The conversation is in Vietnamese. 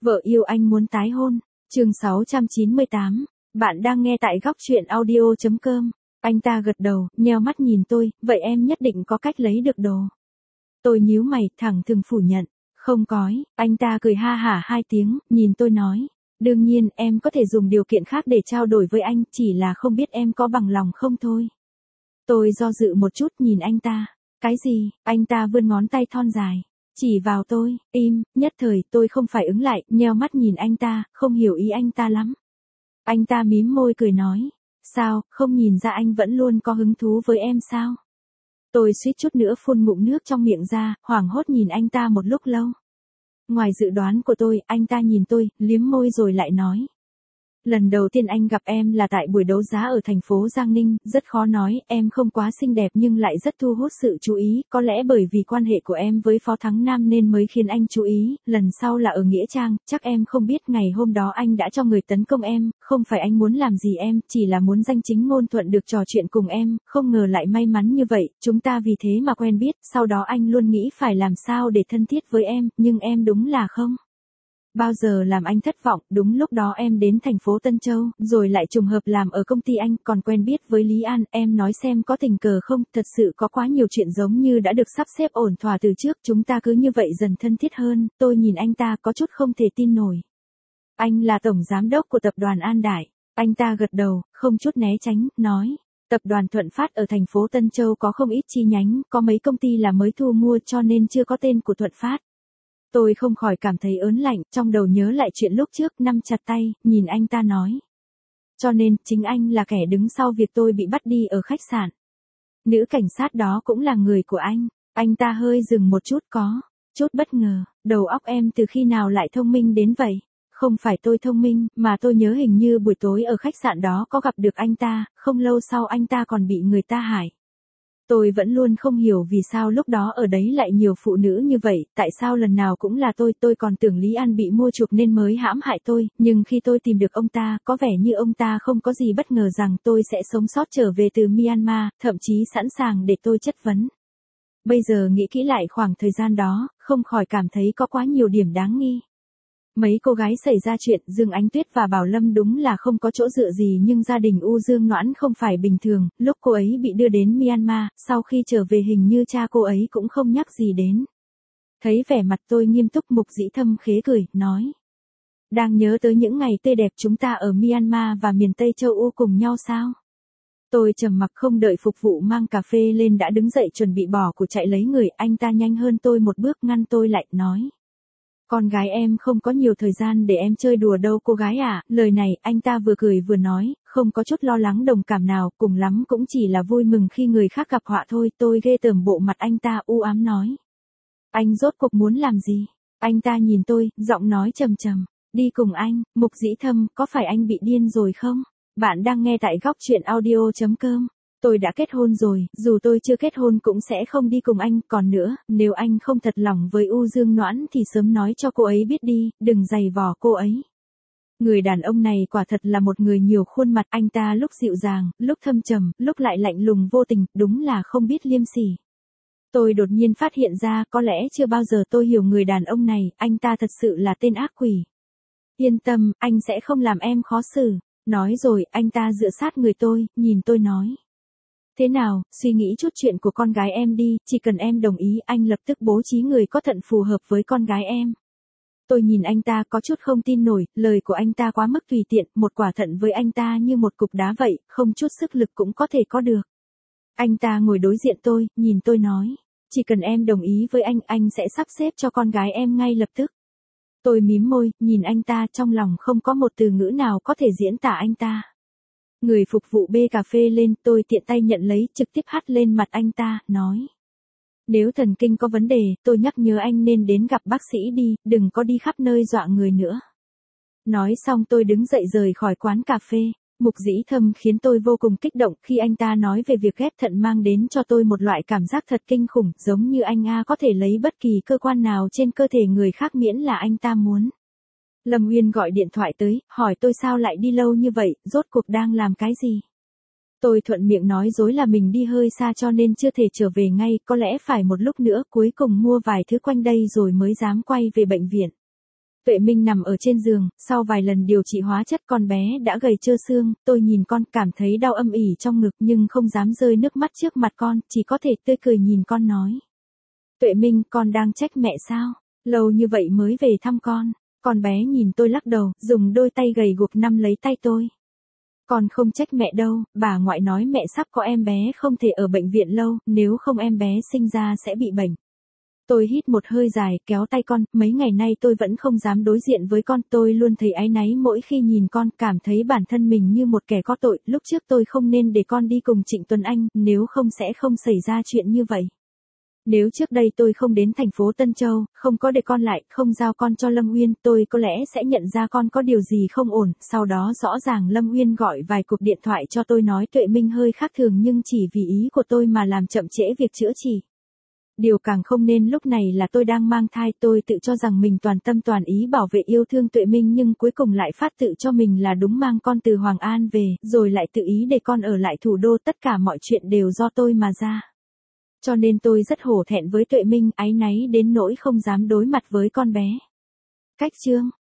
Vợ yêu anh muốn tái hôn. Chương 698. Bạn đang nghe tại góc truyện audio.com. Anh ta gật đầu, nheo mắt nhìn tôi, vậy em nhất định có cách lấy được đồ. Tôi nhíu mày, thẳng thừng phủ nhận. Không cói, anh ta cười ha hả 2 tiếng, nhìn tôi nói. Đương nhiên, em có thể dùng điều kiện khác để trao đổi với anh, chỉ là không biết em có bằng lòng không thôi. Tôi do dự một chút nhìn anh ta. Cái gì? Anh ta vươn ngón tay thon dài. Chỉ vào tôi, im, nhất thời tôi không phải ứng lại, nheo mắt nhìn anh ta, không hiểu ý anh ta lắm. Anh ta mím môi cười nói. Sao, không nhìn ra anh vẫn luôn có hứng thú với em sao? Tôi suýt chút nữa phun ngụm nước trong miệng ra, hoảng hốt nhìn anh ta một lúc lâu. Ngoài dự đoán của tôi, anh ta nhìn tôi, liếm môi rồi lại nói. Lần đầu tiên anh gặp em là tại buổi đấu giá ở thành phố Giang Ninh, rất khó nói, em không quá xinh đẹp nhưng lại rất thu hút sự chú ý, có lẽ bởi vì quan hệ của em với Phó Thắng Nam nên mới khiến anh chú ý, lần sau là ở Nghĩa Trang, chắc em không biết ngày hôm đó anh đã cho người tấn công em, không phải anh muốn làm gì em, chỉ là muốn danh chính ngôn thuận được trò chuyện cùng em, không ngờ lại may mắn như vậy, chúng ta vì thế mà quen biết, sau đó anh luôn nghĩ phải làm sao để thân thiết với em, nhưng em đúng là không bao giờ làm anh thất vọng, đúng lúc đó em đến thành phố Tân Châu, rồi lại trùng hợp làm ở công ty anh, còn quen biết với Lý An, em nói xem có tình cờ không, thật sự có quá nhiều chuyện giống như đã được sắp xếp ổn thỏa từ trước, chúng ta cứ như vậy dần thân thiết hơn, tôi nhìn anh ta có chút không thể tin nổi. Anh là tổng giám đốc của tập đoàn An Đại, anh ta gật đầu, không chút né tránh, nói. Tập đoàn Thuận Phát ở thành phố Tân Châu có không ít chi nhánh, có mấy công ty là mới thu mua cho nên chưa có tên của Thuận Phát. Tôi không khỏi cảm thấy ớn lạnh, trong đầu nhớ lại chuyện lúc trước, nắm chặt tay, nhìn anh ta nói. Cho nên, chính anh là kẻ đứng sau việc tôi bị bắt đi ở khách sạn. Nữ cảnh sát đó cũng là người của anh ta hơi dừng một chút có chút bất ngờ, đầu óc em từ khi nào lại thông minh đến vậy? Không phải tôi thông minh, mà tôi nhớ hình như buổi tối ở khách sạn đó có gặp được anh ta, không lâu sau anh ta còn bị người ta hại. Tôi vẫn luôn không hiểu vì sao lúc đó ở đấy lại nhiều phụ nữ như vậy, tại sao lần nào cũng là tôi còn tưởng Lý An bị mua chuộc nên mới hãm hại tôi, nhưng khi tôi tìm được ông ta, có vẻ như ông ta không có gì bất ngờ rằng tôi sẽ sống sót trở về từ Myanmar, thậm chí sẵn sàng để tôi chất vấn. Bây giờ nghĩ kỹ lại khoảng thời gian đó, không khỏi cảm thấy có quá nhiều điểm đáng nghi. Mấy cô gái xảy ra chuyện, Dương Ánh Tuyết và Bảo Lâm đúng là không có chỗ dựa gì nhưng gia đình U Dương Noãn không phải bình thường, lúc cô ấy bị đưa đến Myanmar, sau khi trở về hình như cha cô ấy cũng không nhắc gì đến. Thấy vẻ mặt tôi nghiêm túc Mục Dĩ Thâm khế cười, nói. Đang nhớ tới những ngày tươi đẹp chúng ta ở Myanmar và miền Tây châu Âu cùng nhau sao? Tôi trầm mặc không đợi phục vụ mang cà phê lên đã đứng dậy chuẩn bị bỏ của chạy lấy người, anh ta nhanh hơn tôi một bước ngăn tôi lại, nói. Con gái em không có nhiều thời gian để em chơi đùa đâu cô gái à, lời này anh ta vừa cười vừa nói, không có chút lo lắng đồng cảm nào, cùng lắm cũng chỉ là vui mừng khi người khác gặp họa thôi, tôi ghê tởm bộ mặt anh ta u ám nói. Anh rốt cuộc muốn làm gì? Anh ta nhìn tôi, giọng nói trầm trầm, đi cùng anh, Mục Dĩ Thâm, có phải anh bị điên rồi không? Bạn đang nghe tại góc truyện audio.com. Tôi đã kết hôn rồi, dù tôi chưa kết hôn cũng sẽ không đi cùng anh, còn nữa, nếu anh không thật lòng với U Dương Noãn thì sớm nói cho cô ấy biết đi, đừng giày vò cô ấy. Người đàn ông này quả thật là một người nhiều khuôn mặt, anh ta lúc dịu dàng, lúc thâm trầm, lúc lại lạnh lùng vô tình, đúng là không biết liêm sỉ. Tôi đột nhiên phát hiện ra, có lẽ chưa bao giờ tôi hiểu người đàn ông này, anh ta thật sự là tên ác quỷ. Yên tâm, anh sẽ không làm em khó xử. Nói rồi, anh ta dựa sát người tôi, nhìn tôi nói. Thế nào, suy nghĩ chút chuyện của con gái em đi, chỉ cần em đồng ý anh lập tức bố trí người có thận phù hợp với con gái em. Tôi nhìn anh ta có chút không tin nổi, lời của anh ta quá mức tùy tiện, một quả thận với anh ta như một cục đá vậy, không chút sức lực cũng có thể có được. Anh ta ngồi đối diện tôi, nhìn tôi nói, chỉ cần em đồng ý với anh sẽ sắp xếp cho con gái em ngay lập tức. Tôi mím môi, nhìn anh ta trong lòng không có một từ ngữ nào có thể diễn tả anh ta. Người phục vụ bê cà phê lên, tôi tiện tay nhận lấy, trực tiếp hắt lên mặt anh ta, nói. Nếu thần kinh có vấn đề, tôi nhắc nhớ anh nên đến gặp bác sĩ đi, đừng có đi khắp nơi dọa người nữa. Nói xong tôi đứng dậy rời khỏi quán cà phê. Mục Dĩ Thâm khiến tôi vô cùng kích động khi anh ta nói về việc ghép thận mang đến cho tôi một loại cảm giác thật kinh khủng, giống như anh có thể lấy bất kỳ cơ quan nào trên cơ thể người khác miễn là anh ta muốn. Lâm Uyên gọi điện thoại tới, hỏi tôi sao lại đi lâu như vậy, rốt cuộc đang làm cái gì. Tôi thuận miệng nói dối là mình đi hơi xa cho nên chưa thể trở về ngay, có lẽ phải một lúc nữa, cuối cùng mua vài thứ quanh đây rồi mới dám quay về bệnh viện. Tuệ Minh nằm ở trên giường, sau vài lần điều trị hóa chất con bé đã gầy trơ xương, tôi nhìn con cảm thấy đau âm ỉ trong ngực nhưng không dám rơi nước mắt trước mặt con, chỉ có thể tươi cười nhìn con nói. Tuệ Minh, con đang trách mẹ sao? Lâu như vậy mới về thăm con. Con bé nhìn tôi lắc đầu, dùng đôi tay gầy guộc nắm lấy tay tôi. Con không trách mẹ đâu, bà ngoại nói mẹ sắp có em bé không thể ở bệnh viện lâu, nếu không em bé sinh ra sẽ bị bệnh. Tôi hít một hơi dài, kéo tay con, mấy ngày nay tôi vẫn không dám đối diện với con, tôi luôn thấy áy náy mỗi khi nhìn con, cảm thấy bản thân mình như một kẻ có tội, lúc trước tôi không nên để con đi cùng Trịnh Tuấn Anh, nếu không sẽ không xảy ra chuyện như vậy. Nếu trước đây tôi không đến thành phố Tân Châu, không có để con lại, không giao con cho Lâm Uyên, tôi có lẽ sẽ nhận ra con có điều gì không ổn, sau đó rõ ràng Lâm Uyên gọi vài cuộc điện thoại cho tôi nói Tuệ Minh hơi khác thường nhưng chỉ vì ý của tôi mà làm chậm trễ việc chữa trị. Điều càng không nên lúc này là tôi đang mang thai, tôi tự cho rằng mình toàn tâm toàn ý bảo vệ yêu thương Tuệ Minh nhưng cuối cùng lại phát tự cho mình là đúng mang con từ Hoàng An về, rồi lại tự ý để con ở lại thủ đô, tất cả mọi chuyện đều do tôi mà ra. Cho nên tôi rất hổ thẹn với Tuệ Minh, áy náy đến nỗi không dám đối mặt với con bé. Cách chương